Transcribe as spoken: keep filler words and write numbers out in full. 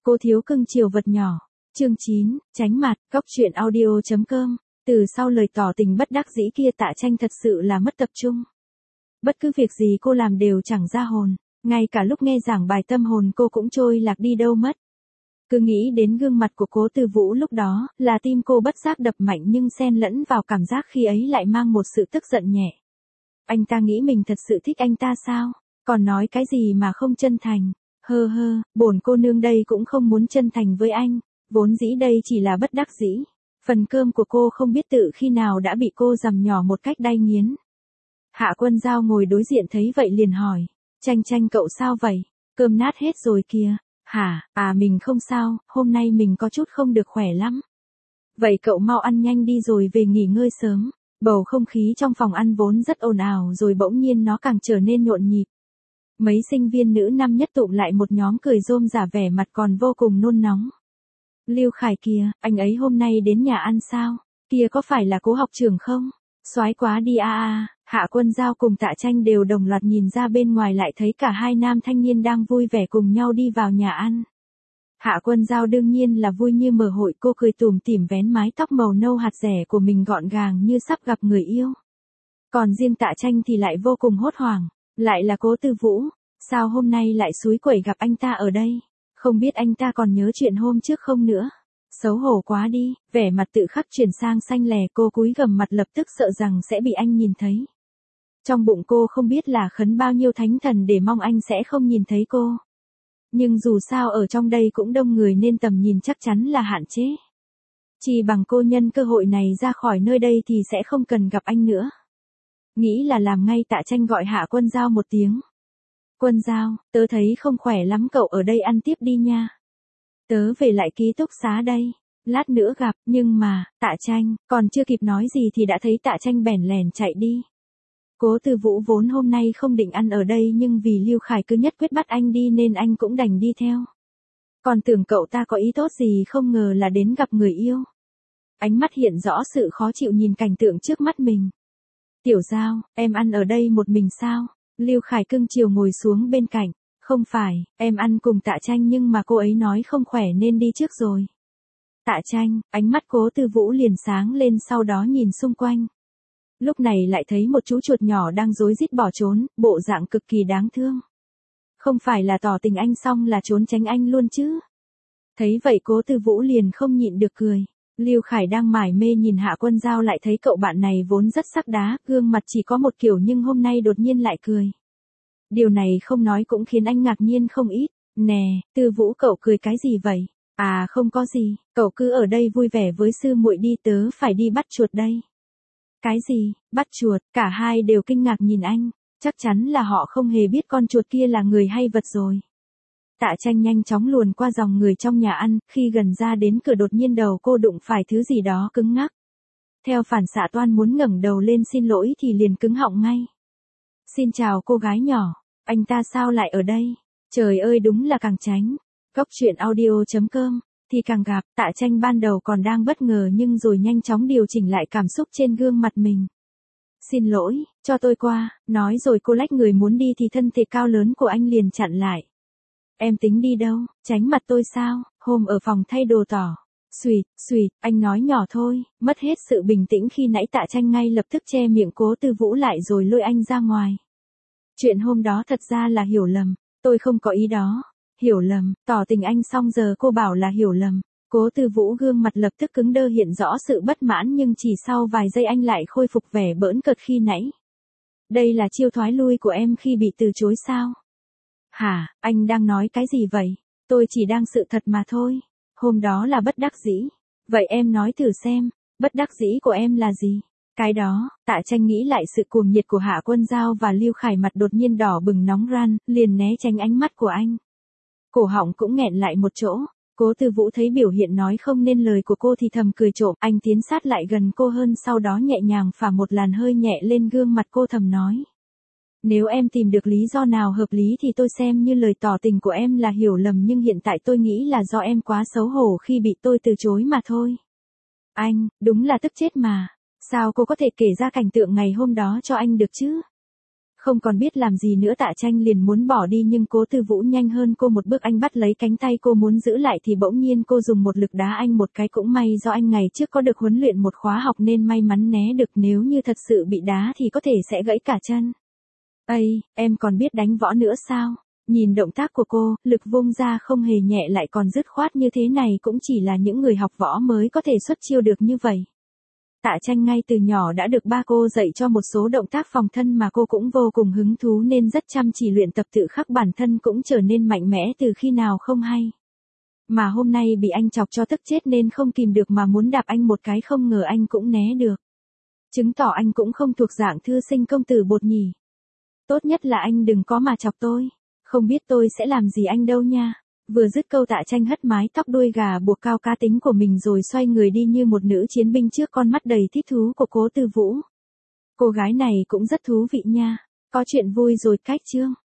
Cô thiếu cưng chiều vật nhỏ. Chương chín, tránh mặt, góc truyện audio chấm com. Từ sau lời tỏ tình bất đắc dĩ kia Tạ Tranh thật sự là mất tập trung. Bất cứ việc gì cô làm đều chẳng ra hồn, ngay cả lúc nghe giảng bài tâm hồn cô cũng trôi lạc đi đâu mất. Cứ nghĩ đến gương mặt của Cố Tư Vũ lúc đó, là tim cô bất giác đập mạnh nhưng xen lẫn vào cảm giác khi ấy lại mang một sự tức giận nhẹ. Anh ta nghĩ mình thật sự thích anh ta sao? Còn nói cái gì mà không chân thành? Hơ hơ, bổn cô nương đây cũng không muốn chân thành với anh, vốn dĩ đây chỉ là bất đắc dĩ. Phần cơm của cô không biết tự khi nào đã bị cô dằm nhỏ một cách đay nghiến. Hạ Quân Giao ngồi đối diện thấy vậy liền hỏi, Tranh Tranh cậu sao vậy? Cơm nát hết rồi kìa. Hả, à mình không sao, hôm nay mình có chút không được khỏe lắm. Vậy cậu mau ăn nhanh đi rồi về nghỉ ngơi sớm. Bầu không khí trong phòng ăn vốn rất ồn ào rồi bỗng nhiên nó càng trở nên nhộn nhịp. Mấy sinh viên nữ năm nhất tụm lại một nhóm cười rôm rả vẻ mặt còn vô cùng nôn nóng. Lưu Khải kìa, anh ấy hôm nay đến nhà ăn sao? Kia có phải là Cố học trưởng không? Soái quá đi a a. Hạ Quân Giao cùng Tạ Tranh đều đồng loạt nhìn ra bên ngoài lại thấy cả hai nam thanh niên đang vui vẻ cùng nhau đi vào nhà ăn. Hạ Quân Giao đương nhiên là vui như mở hội, cô cười tủm tỉm vén mái tóc màu nâu hạt rẻ của mình gọn gàng như sắp gặp người yêu. Còn riêng Tạ Tranh thì lại vô cùng hốt hoảng, lại là Cố Tư Vũ, sao hôm nay lại xúi quẩy gặp anh ta ở đây, không biết anh ta còn nhớ chuyện hôm trước không nữa. Xấu hổ quá đi, vẻ mặt tự khắc chuyển sang xanh lè, cô cúi gằm mặt lập tức sợ rằng sẽ bị anh nhìn thấy. Trong bụng cô không biết là khấn bao nhiêu thánh thần để mong anh sẽ không nhìn thấy cô. Nhưng dù sao ở trong đây cũng đông người nên tầm nhìn chắc chắn là hạn chế. Chỉ bằng cô nhân cơ hội này ra khỏi nơi đây thì sẽ không cần gặp anh nữa. Nghĩ là làm ngay, Tạ Tranh gọi Hạ Quân Giao một tiếng. Quân Giao, tớ thấy không khỏe lắm, cậu ở đây ăn tiếp đi nha. Tớ về lại ký túc xá đây, lát nữa gặp. Nhưng mà, Tạ Tranh, còn chưa kịp nói gì thì đã thấy Tạ Tranh bèn lèn chạy đi. Cố Tư Vũ vốn hôm nay không định ăn ở đây nhưng vì Lưu Khải cứ nhất quyết bắt anh đi nên anh cũng đành đi theo. Còn tưởng cậu ta có ý tốt gì không ngờ là đến gặp người yêu. Ánh mắt hiện rõ sự khó chịu nhìn cảnh tượng trước mắt mình. Tiểu Giao, em ăn ở đây một mình sao? Lưu Khải cưng chiều ngồi xuống bên cạnh. Không phải, em ăn cùng Tạ Tranh nhưng mà cô ấy nói không khỏe nên đi trước rồi. Tạ Tranh, ánh mắt Cố Tư Vũ liền sáng lên, sau đó nhìn xung quanh. Lúc này lại thấy một chú chuột nhỏ đang rối rít bỏ trốn, bộ dạng cực kỳ đáng thương. Không phải là tỏ tình anh xong là trốn tránh anh luôn chứ? Thấy vậy Cố Tư Vũ liền không nhịn được cười. Lưu Khải đang mải mê nhìn Hạ Quân Giao lại thấy cậu bạn này vốn rất sắc đá, gương mặt chỉ có một kiểu nhưng hôm nay đột nhiên lại cười. Điều này không nói cũng khiến anh ngạc nhiên không ít. Nè, Tư Vũ cậu cười cái gì vậy? À không có gì, cậu cứ ở đây vui vẻ với sư muội đi, tớ phải đi bắt chuột đây. Cái gì, bắt chuột? Cả hai đều kinh ngạc nhìn anh, chắc chắn là họ không hề biết con chuột kia là người hay vật rồi. Tạ Tranh nhanh chóng luồn qua dòng người trong nhà ăn, khi gần ra đến cửa đột nhiên đầu cô đụng phải thứ gì đó cứng ngắc. Theo phản xạ toan muốn ngẩng đầu lên xin lỗi thì liền cứng họng ngay. Xin chào cô gái nhỏ, anh ta sao lại ở đây? Trời ơi đúng là càng tránh. Góc truyện audio chấm com thì càng gặp. Tạ Tranh ban đầu còn đang bất ngờ nhưng rồi nhanh chóng điều chỉnh lại cảm xúc trên gương mặt mình. Xin lỗi, cho tôi qua, nói rồi cô lách người muốn đi thì thân thể cao lớn của anh liền chặn lại. Em tính đi đâu, tránh mặt tôi sao? Hôm ở phòng thay đồ tỏ. Xùyệt, xùyệt, anh nói nhỏ thôi, mất hết sự bình tĩnh khi nãy. Tạ Tranh ngay lập tức che miệng Cố Tư Vũ lại rồi lôi anh ra ngoài. Chuyện hôm đó thật ra là hiểu lầm, tôi không có ý đó. Hiểu lầm, tỏ tình anh xong giờ cô bảo là hiểu lầm. Cố Tư Vũ gương mặt lập tức cứng đơ, hiện rõ sự bất mãn nhưng chỉ sau vài giây anh lại khôi phục vẻ bỡn cợt khi nãy. Đây là chiêu thoái lui của em khi bị từ chối sao? Hả, anh đang nói cái gì vậy? Tôi chỉ đang sự thật mà thôi. Hôm đó là bất đắc dĩ. Vậy em nói thử xem, bất đắc dĩ của em là gì? Cái đó, Tạ Tranh nghĩ lại sự cuồng nhiệt của Hạ Quân Giao và Lưu Khải, mặt đột nhiên đỏ bừng nóng ran, liền né tránh ánh mắt của anh. Cổ họng cũng nghẹn lại một chỗ. Cố Tư Vũ thấy biểu hiện nói không nên lời của cô thì thầm cười trộm, anh tiến sát lại gần cô hơn, sau đó nhẹ nhàng phả một làn hơi nhẹ lên gương mặt cô, thầm nói. Nếu em tìm được lý do nào hợp lý thì tôi xem như lời tỏ tình của em là hiểu lầm, nhưng hiện tại tôi nghĩ là do em quá xấu hổ khi bị tôi từ chối mà thôi. Anh, đúng là tức chết mà. Sao cô có thể kể ra cảnh tượng ngày hôm đó cho anh được chứ? Không còn biết làm gì nữa Tạ Tranh liền muốn bỏ đi nhưng Cố Tư Vũ nhanh hơn cô một bước, anh bắt lấy cánh tay cô muốn giữ lại thì bỗng nhiên cô dùng một lực đá anh một cái, cũng may do anh ngày trước có được huấn luyện một khóa học nên may mắn né được, nếu như thật sự bị đá thì có thể sẽ gãy cả chân. Ây, em còn biết đánh võ nữa sao? Nhìn động tác của cô, lực vung ra không hề nhẹ lại còn dứt khoát như thế này, cũng chỉ là những người học võ mới có thể xuất chiêu được như vậy. Tạ Tranh ngay từ nhỏ đã được ba cô dạy cho một số động tác phòng thân mà cô cũng vô cùng hứng thú nên rất chăm chỉ luyện tập, tự khắc bản thân cũng trở nên mạnh mẽ từ khi nào không hay. Mà hôm nay bị anh chọc cho tức chết nên không kìm được mà muốn đạp anh một cái, không ngờ anh cũng né được. Chứng tỏ anh cũng không thuộc dạng thư sinh công tử bột nhỉ. Tốt nhất là anh đừng có mà chọc tôi, không biết tôi sẽ làm gì anh đâu nha. Vừa dứt câu Tạ Tranh hất mái tóc đuôi gà buộc cao cá tính của mình rồi xoay người đi như một nữ chiến binh trước con mắt đầy thích thú của Cố Tư Vũ. Cô gái này cũng rất thú vị nha, có chuyện vui rồi cách chương.